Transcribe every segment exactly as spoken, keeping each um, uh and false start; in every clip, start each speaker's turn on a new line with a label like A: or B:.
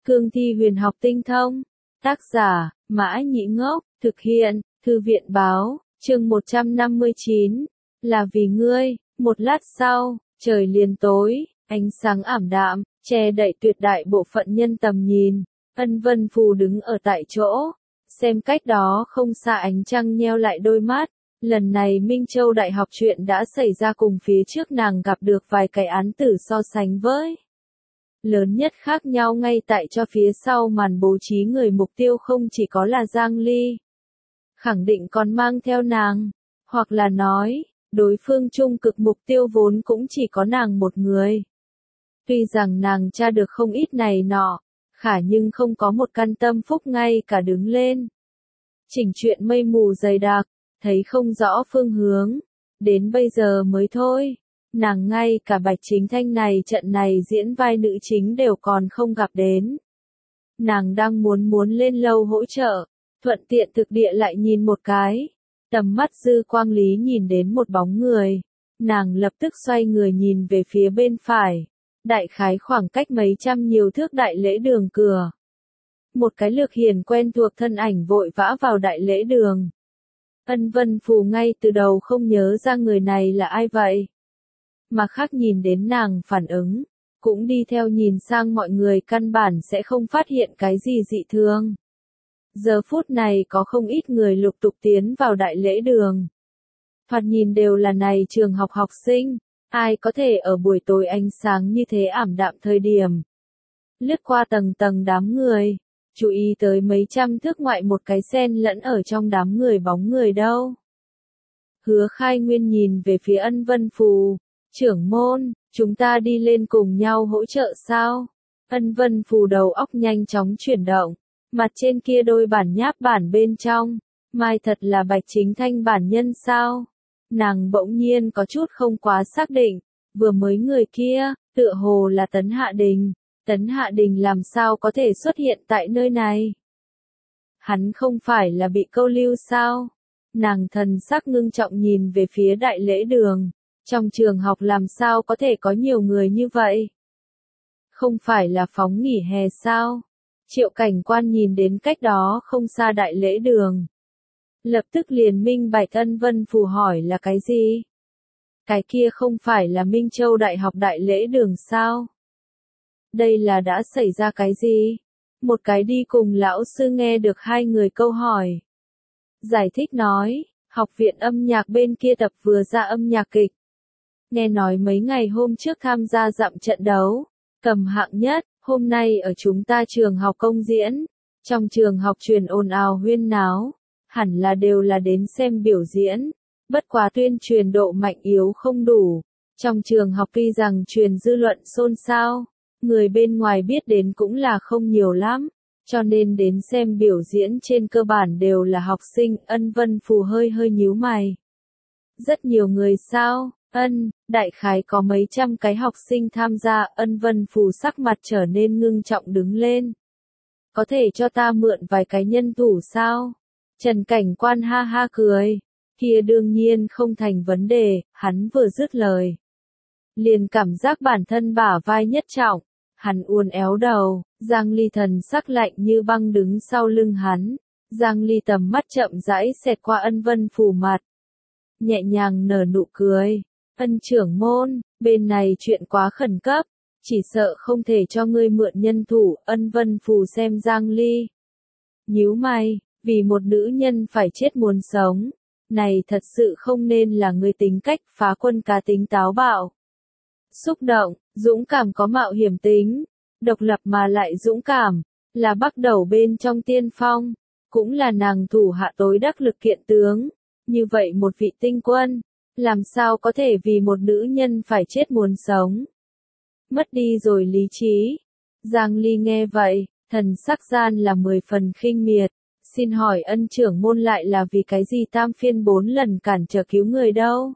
A: Cương thi huyền học tinh thông. Tác giả, Mã Nhĩ Ngốc, thực hiện, Thư viện báo, chương một trăm năm mươi chín, là vì ngươi. Một lát sau, trời liền tối, ánh sáng ảm đạm, che đậy tuyệt đại bộ phận nhân tầm nhìn. Ân Vân Phù đứng ở tại chỗ, xem cách đó không xa ánh trăng nheo lại đôi mắt. Lần này Minh Châu Đại học chuyện đã xảy ra cùng phía trước nàng gặp được vài cái án tử so sánh với. Lớn nhất khác nhau ngay tại cho phía sau màn bố trí người mục tiêu không chỉ có là Giang Ly. Khẳng định còn mang theo nàng, hoặc là nói, đối phương chung cực mục tiêu vốn cũng chỉ có nàng một người. Tuy rằng nàng tra được không ít này nọ, khả nhưng không có một căn tâm phúc ngay cả đứng lên. Chỉnh chuyện mây mù dày đặc, thấy không rõ phương hướng, đến bây giờ mới thôi. Nàng ngay cả Bạch Chính Thanh này trận này diễn vai nữ chính đều còn không gặp đến. Nàng đang muốn muốn lên lâu hỗ trợ, thuận tiện thực địa lại nhìn một cái. Tầm mắt dư quang lý nhìn đến một bóng người. Nàng lập tức xoay người nhìn về phía bên phải. Đại khái khoảng cách mấy trăm nhiều thước đại lễ đường cửa. Một cái lược hiền quen thuộc thân ảnh vội vã vào đại lễ đường. Ân Vân Phù ngay từ đầu không nhớ ra người này là ai vậy. Mà khác nhìn đến nàng phản ứng, cũng đi theo nhìn sang mọi người căn bản sẽ không phát hiện cái gì dị thường. Giờ phút này có không ít người lục tục tiến vào đại lễ đường. Thoạt nhìn đều là này trường học học sinh, ai có thể ở buổi tối ánh sáng như thế ảm đạm thời điểm. Lướt qua tầng tầng đám người, chú ý tới mấy trăm thước ngoại một cái sen lẫn ở trong đám người bóng người đâu. Hứa Khai Nguyên nhìn về phía Ân Vân Phù. Trưởng môn, chúng ta đi lên cùng nhau hỗ trợ sao? Ân Vân Phù đầu óc nhanh chóng chuyển động, mặt trên kia đôi bản nháp bản bên trong, mai thật là Bạch Chính Thanh bản nhân sao? Nàng bỗng nhiên có chút không quá xác định, vừa mới người kia, tựa hồ là Tấn Hạ Đình, Tấn Hạ Đình làm sao có thể xuất hiện tại nơi này? Hắn không phải là bị câu lưu sao? Nàng thần sắc ngưng trọng nhìn về phía đại lễ đường. Trong trường học làm sao có thể có nhiều người như vậy? Không phải là phóng nghỉ hè sao? Triệu Cảnh Quan nhìn đến cách đó không xa đại lễ đường. Lập tức liền minh bạch Ân Vân Phù hỏi là cái gì? Cái kia không phải là Minh Châu Đại học đại lễ đường sao? Đây là đã xảy ra cái gì? Một cái đi cùng lão sư nghe được hai người câu hỏi. Giải thích nói, học viện âm nhạc bên kia tập vừa ra âm nhạc kịch. Nghe nói mấy ngày hôm trước tham gia dặm trận đấu, cầm hạng nhất, hôm nay ở chúng ta trường học công diễn. Trong trường học truyền ồn ào huyên náo, hẳn là đều là đến xem biểu diễn. Bất quá tuyên truyền độ mạnh yếu không đủ. Trong trường học tuy rằng truyền dư luận xôn xao, người bên ngoài biết đến cũng là không nhiều lắm. Cho nên đến xem biểu diễn trên cơ bản đều là học sinh. Ân Vân Phù hơi hơi nhíu mày. Rất nhiều người sao? Ân, đại khái có mấy trăm cái học sinh tham gia. Ân Vân Phù sắc mặt trở nên ngưng trọng đứng lên. Có thể cho ta mượn vài cái nhân thủ sao? Trần Cảnh Quan ha ha cười. Kia đương nhiên không thành vấn đề, hắn vừa dứt lời. Liền cảm giác bản thân bả vai nhất trọng. Hắn uốn éo đầu, Giang Ly thần sắc lạnh như băng đứng sau lưng hắn. Giang Ly tầm mắt chậm rãi xẹt qua Ân Vân Phù mặt. Nhẹ nhàng nở nụ cười. Ân trưởng môn, bên này chuyện quá khẩn cấp, chỉ sợ không thể cho ngươi mượn nhân thủ. Ân Vân Phù xem Giang Ly. Nhíu mày, vì một nữ nhân phải chết muốn sống. Này thật sự không nên là ngươi tính cách phá quân cá tính táo bạo. Xúc động, dũng cảm có mạo hiểm tính, độc lập mà lại dũng cảm, là bắt đầu bên trong tiên phong, cũng là nàng thủ hạ tối đắc lực kiện tướng. Như vậy một vị tinh quân, làm sao có thể vì một nữ nhân phải chết muốn sống? Mất đi rồi lý trí. Giang Ly nghe vậy, thần sắc gian là mười phần khinh miệt. Xin hỏi Ân trưởng môn lại là vì cái gì tam phiên bốn lần cản trở cứu người đâu?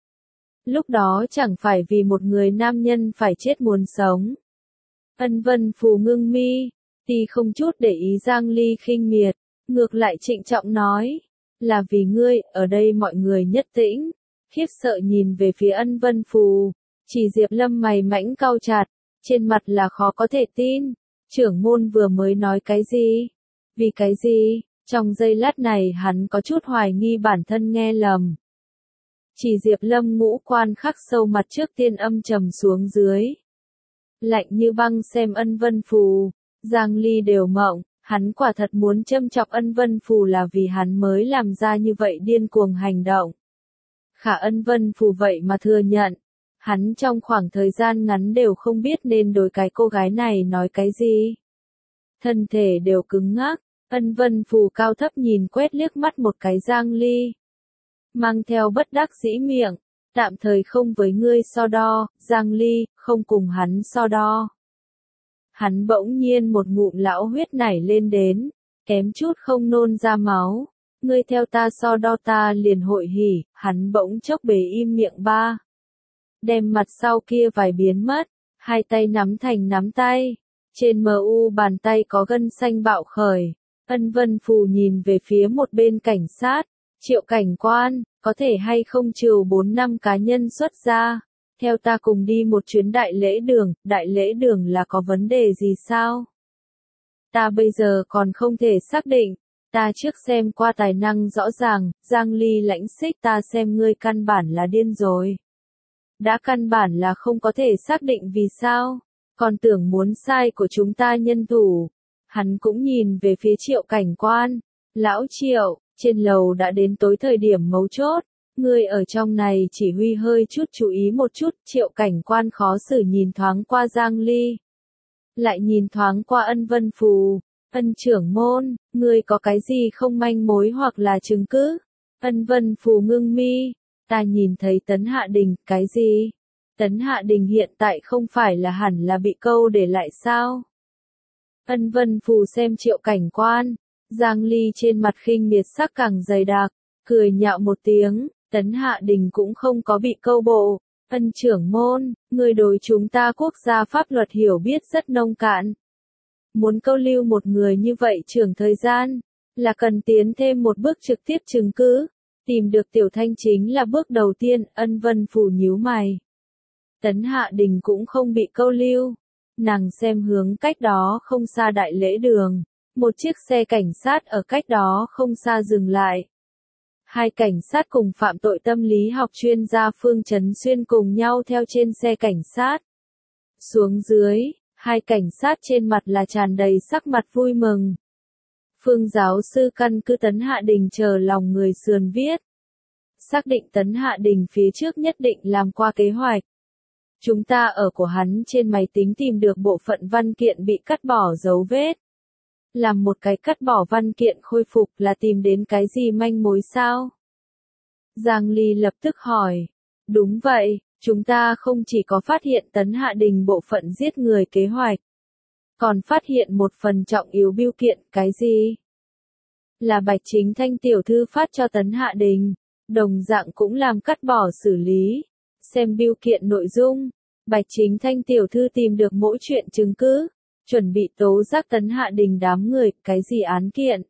A: Lúc đó chẳng phải vì một người nam nhân phải chết muốn sống. Ân Vân Phù ngưng mi, thì không chút để ý Giang Ly khinh miệt, ngược lại trịnh trọng nói, là vì ngươi. Ở đây mọi người nhất tĩnh, khiếp sợ nhìn về phía Ân Vân Phù, chỉ Diệp Lâm mày mảnh cau chặt, trên mặt là khó có thể tin. Trưởng môn vừa mới nói cái gì? Vì cái gì? Trong giây lát này hắn có chút hoài nghi bản thân nghe lầm. Chỉ Diệp Lâm ngũ quan khắc sâu mặt trước tiên âm trầm xuống dưới. Lạnh như băng xem Ân Vân Phù, Giang Ly đều mộng, hắn quả thật muốn châm chọc Ân Vân Phù là vì hắn mới làm ra như vậy điên cuồng hành động. Khả Ân Vân Phù vậy mà thừa nhận, hắn trong khoảng thời gian ngắn đều không biết nên đối cái cô gái này nói cái gì. Thân thể đều cứng ngắc, Ân Vân Phù cao thấp nhìn quét liếc mắt một cái Giang Ly. Mang theo bất đắc dĩ miệng, tạm thời không với ngươi so đo, Giang Ly, không cùng hắn so đo. Hắn bỗng nhiên một ngụm lão huyết nảy lên đến, kém chút không nôn ra máu. Ngươi theo ta so đo ta liền hội hỉ, hắn bỗng chốc bề im miệng ba. Đem mặt sau kia vài biến mất, hai tay nắm thành nắm tay. Trên mờ u bàn tay có gân xanh bạo khởi. Ân Vân Phù nhìn về phía một bên cảnh sát. Triệu cảnh quan, có thể hay không trừ bốn năm cá nhân xuất ra. Theo ta cùng đi một chuyến đại lễ đường, đại lễ đường là có vấn đề gì sao? Ta bây giờ còn không thể xác định. Ta trước xem qua tài năng rõ ràng, Giang Ly lãnh xích ta xem ngươi căn bản là điên rồi. Đã căn bản là không có thể xác định vì sao, còn tưởng muốn sai của chúng ta nhân thủ. Hắn cũng nhìn về phía Triệu cảnh quan. Lão Triệu, trên lầu đã đến tối thời điểm mấu chốt. Ngươi ở trong này chỉ huy hơi chút chú ý một chút. Triệu cảnh quan khó xử nhìn thoáng qua Giang Ly. Lại nhìn thoáng qua Ân Vân Phù. Ân trưởng môn, ngươi có cái gì không manh mối hoặc là chứng cứ? Ân Vân Phù ngưng mi. Ta nhìn thấy Tấn Hạ Đình, cái gì? Tấn Hạ Đình hiện tại không phải là hẳn là bị câu để lại sao? Ân Vân Phù xem Triệu cảnh quan. Giang Ly trên mặt khinh miệt sắc càng dày đặc, cười nhạo một tiếng, Tấn Hạ Đình cũng không có bị câu bộ. Ân trưởng môn, người đối chúng ta quốc gia pháp luật hiểu biết rất nông cạn. Muốn câu lưu một người như vậy trưởng thời gian, là cần tiến thêm một bước trực tiếp chứng cứ. Tìm được Tiểu Thanh chính là bước đầu tiên. Ân Vân Phù nhíu mày. Tấn Hạ Đình cũng không bị câu lưu. Nàng xem hướng cách đó không xa đại lễ đường. Một chiếc xe cảnh sát ở cách đó không xa dừng lại. Hai cảnh sát cùng phạm tội tâm lý học chuyên gia Phương Chấn Xuyên cùng nhau theo trên xe cảnh sát. Xuống dưới, hai cảnh sát trên mặt là tràn đầy sắc mặt vui mừng. Phương giáo sư căn cứ Tấn Hạ Đình chờ lòng người sườn viết. Xác định Tấn Hạ Đình phía trước nhất định làm qua kế hoạch. Chúng ta ở của hắn trên máy tính tìm được bộ phận văn kiện bị cắt bỏ dấu vết. Làm một cái cắt bỏ văn kiện khôi phục là tìm đến cái gì manh mối sao? Giang Ly lập tức hỏi. Đúng vậy, chúng ta không chỉ có phát hiện Tấn Hạ Đình bộ phận giết người kế hoạch. Còn phát hiện một phần trọng yếu bưu kiện, cái gì? Là Bạch Chính Thanh tiểu thư phát cho Tấn Hạ Đình. Đồng dạng cũng làm cắt bỏ xử lý. Xem bưu kiện nội dung. Bạch Chính Thanh tiểu thư tìm được mỗi chuyện chứng cứ. Chuẩn bị tố giác Tấn Hạ Đình đám người, cái gì án kiện.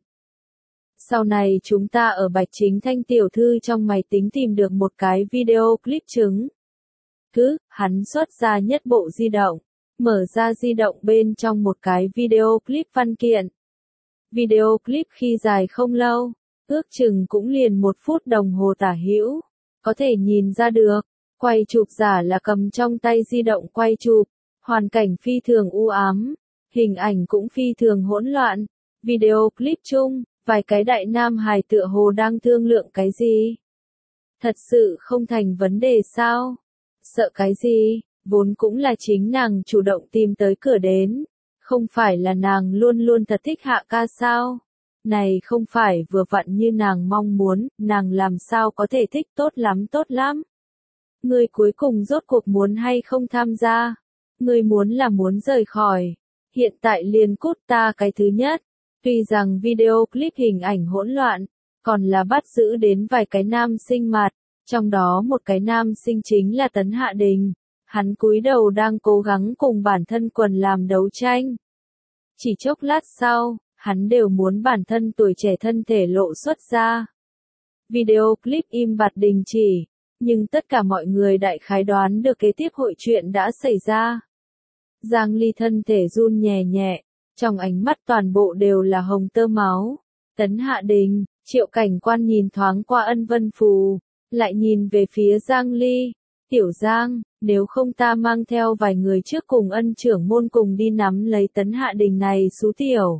A: Sau này chúng ta ở Bạch Chính Thanh tiểu thư trong máy tính tìm được một cái video clip chứng. Cứ, hắn xuất ra nhất bộ di động. Mở ra di động bên trong một cái video clip văn kiện. Video clip khi dài không lâu, ước chừng cũng liền một phút đồng hồ tả hữu. Có thể nhìn ra được, quay chụp giả là cầm trong tay di động quay chụp. Hoàn cảnh phi thường u ám. Hình ảnh cũng phi thường hỗn loạn. Video clip chung, vài cái đại nam hài tựa hồ đang thương lượng cái gì. Thật sự không thành vấn đề sao? Sợ cái gì? Vốn cũng là chính nàng chủ động tìm tới cửa đến. Không phải là nàng luôn luôn thật thích Hạ ca sao? Này không phải vừa vặn như nàng mong muốn, nàng làm sao có thể thích tốt lắm tốt lắm. Người cuối cùng rốt cuộc muốn hay không tham gia? Người muốn là muốn rời khỏi. Hiện tại liền cút ta cái thứ nhất. Tuy rằng video clip hình ảnh hỗn loạn, còn là bắt giữ đến vài cái nam sinh mặt, trong đó một cái nam sinh chính là Tấn Hạ Đình. Hắn cúi đầu đang cố gắng cùng bản thân quần làm đấu tranh. Chỉ chốc lát sau, hắn đều muốn bản thân tuổi trẻ thân thể lộ xuất ra. Video clip im bặt đình chỉ, nhưng tất cả mọi người đại khái đoán được kế tiếp hội chuyện đã xảy ra. Giang Ly thân thể run nhẹ nhẹ, trong ánh mắt toàn bộ đều là hồng tơ máu. Tấn Hạ Đình, Triệu Cảnh Quan nhìn thoáng qua Ân Vân Phù, lại nhìn về phía Giang Ly. Tiểu Giang, nếu không ta mang theo vài người trước cùng Ân trưởng môn cùng đi nắm lấy Tấn Hạ Đình này xú tiểu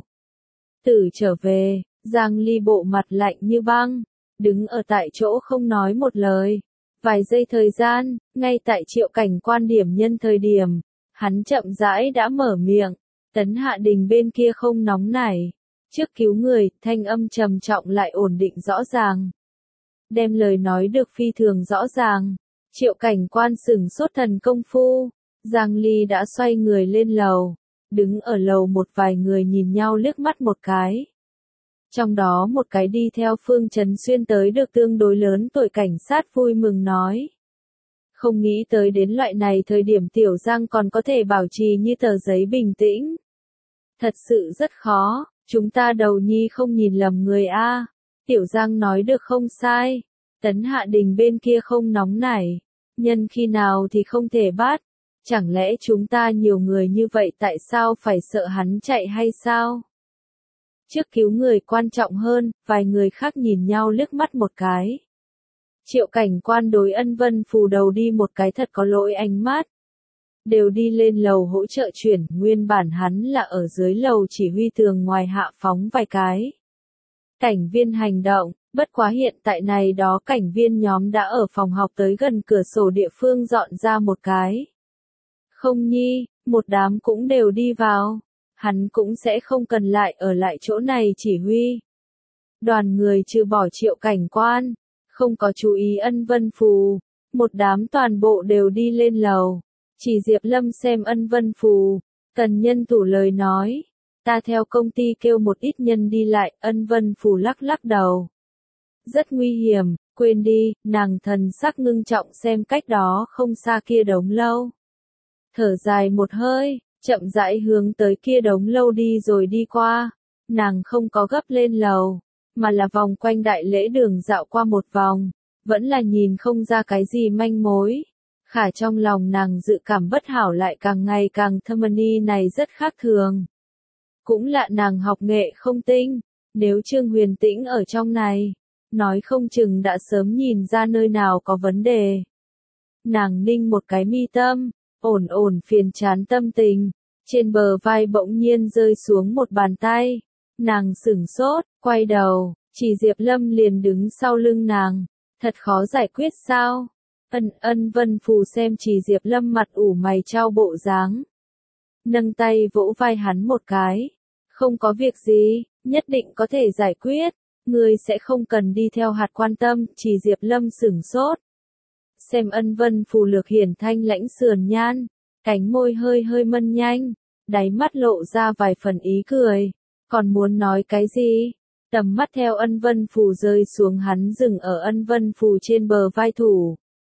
A: tử trở về. Giang Ly bộ mặt lạnh như băng, đứng ở tại chỗ không nói một lời. Vài giây thời gian, ngay tại Triệu Cảnh Quan điểm nhân thời điểm, hắn chậm rãi đã mở miệng. Tấn Hạ Đình bên kia không nóng nảy, trước cứu người, thanh âm trầm trọng lại ổn định rõ ràng. Đem lời nói được phi thường rõ ràng. Triệu Cảnh Quan sửng sốt thần công phu. Giang Ly đã xoay người lên lầu, đứng ở lầu một vài người nhìn nhau liếc mắt một cái. Trong đó một cái đi theo Phương Trấn Xuyên tới được tương đối lớn tuổi cảnh sát vui mừng nói. Không nghĩ tới đến loại này thời điểm Tiểu Giang còn có thể bảo trì như tờ giấy bình tĩnh. Thật sự rất khó, chúng ta đầu nhi không nhìn lầm người a. Tiểu Giang nói được không sai. Tấn Hạ Đình bên kia không nóng nảy. Nhân khi nào thì không thể bắt. Chẳng lẽ chúng ta nhiều người như vậy tại sao phải sợ hắn chạy hay sao? Trước cứu người quan trọng hơn, vài người khác nhìn nhau liếc mắt một cái. Triệu Cảnh Quan đối Ân Vân Phù đầu đi một cái thật có lỗi ánh mắt. Đều đi lên lầu hỗ trợ chuyển, nguyên bản hắn là ở dưới lầu chỉ huy tường ngoài hạ phóng vài cái cảnh viên hành động, bất quá hiện tại này đó cảnh viên nhóm đã ở phòng học tới gần cửa sổ địa phương dọn ra một cái. Không nhi, một đám cũng đều đi vào, hắn cũng sẽ không cần lại ở lại chỗ này chỉ huy. Đoàn người trừ bỏ Triệu Cảnh Quan, không có chú ý Ân Vân Phù, một đám toàn bộ đều đi lên lầu. Chỉ Diệp Lâm xem Ân Vân Phù, cần nhân thủ lời nói. Ta theo công ty kêu một ít nhân đi lại, Ân Vân Phù lắc lắc đầu. Rất nguy hiểm, quên đi, nàng thần sắc ngưng trọng xem cách đó không xa kia đống lâu. Thở dài một hơi, chậm rãi hướng tới kia đống lâu đi rồi đi qua. Nàng không có gấp lên lầu, mà là vòng quanh đại lễ đường dạo qua một vòng, vẫn là nhìn không ra cái gì manh mối. Khả trong lòng nàng dự cảm bất hảo lại càng ngày càng thâm ni này rất khác thường. Cũng lạ nàng học nghệ không tinh, nếu Trương Huyền Tĩnh ở trong này, nói không chừng đã sớm nhìn ra nơi nào có vấn đề. Nàng ninh một cái mi tâm, ổn ổn phiền chán tâm tình, trên bờ vai bỗng nhiên rơi xuống một bàn tay. Nàng sửng sốt, quay đầu, chỉ Diệp Lâm liền đứng sau lưng nàng, thật khó giải quyết sao? Ân Ân Vân Phù xem chỉ Diệp Lâm mặt ủ mày chau bộ dáng. Nâng tay vỗ vai hắn một cái. Không có việc gì, nhất định có thể giải quyết. Ngươi sẽ không cần đi theo hạt quan tâm, chỉ Diệp Lâm sửng sốt. Xem Ân Vân Phù lược hiển thanh lãnh sườn nhan, cánh môi hơi hơi mân nhanh, đáy mắt lộ ra vài phần ý cười. Còn muốn nói cái gì? Tầm mắt theo Ân Vân Phù rơi xuống hắn dừng ở Ân Vân Phù trên bờ vai thủ.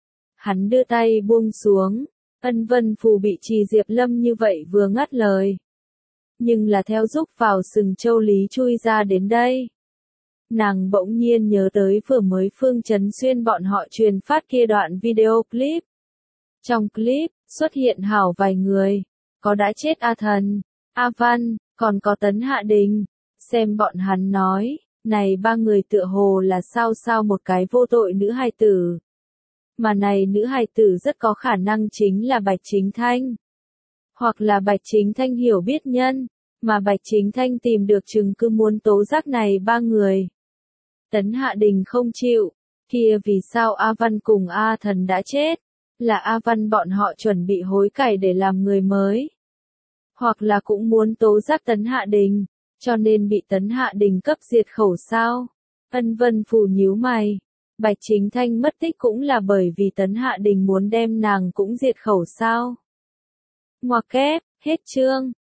A: Hắn đưa tay buông xuống, Ân Vân Phù bị Trì Diệp Lâm như vậy vừa ngắt lời. Nhưng là theo giúp vào sừng châu lý chui ra đến đây. Nàng bỗng nhiên nhớ tới vừa mới Phương Trấn Xuyên bọn họ truyền phát kia đoạn video clip. Trong clip, xuất hiện hảo vài người, có đã chết A Thần, A Văn, còn có Tấn Hạ Đình. Xem bọn hắn nói, này ba người tựa hồ là sao sao một cái vô tội nữ hài tử. Mà này nữ hài tử rất có khả năng chính là Bạch Chính Thanh. Hoặc là Bạch Chính Thanh hiểu biết nhân, mà Bạch Chính Thanh tìm được chứng cứ muốn tố giác này ba người. Tấn Hạ Đình không chịu, kia vì sao A Văn cùng A Thần đã chết, là A Văn bọn họ chuẩn bị hối cải để làm người mới. Hoặc là cũng muốn tố giác Tấn Hạ Đình, cho nên bị Tấn Hạ Đình cấp diệt khẩu sao. Ân Vân Phù nhíu mày. Bạch Chính Thanh mất tích cũng là bởi vì Tấn Hạ Đình muốn đem nàng cũng diệt khẩu sao. Ngoặc kép, hết chương.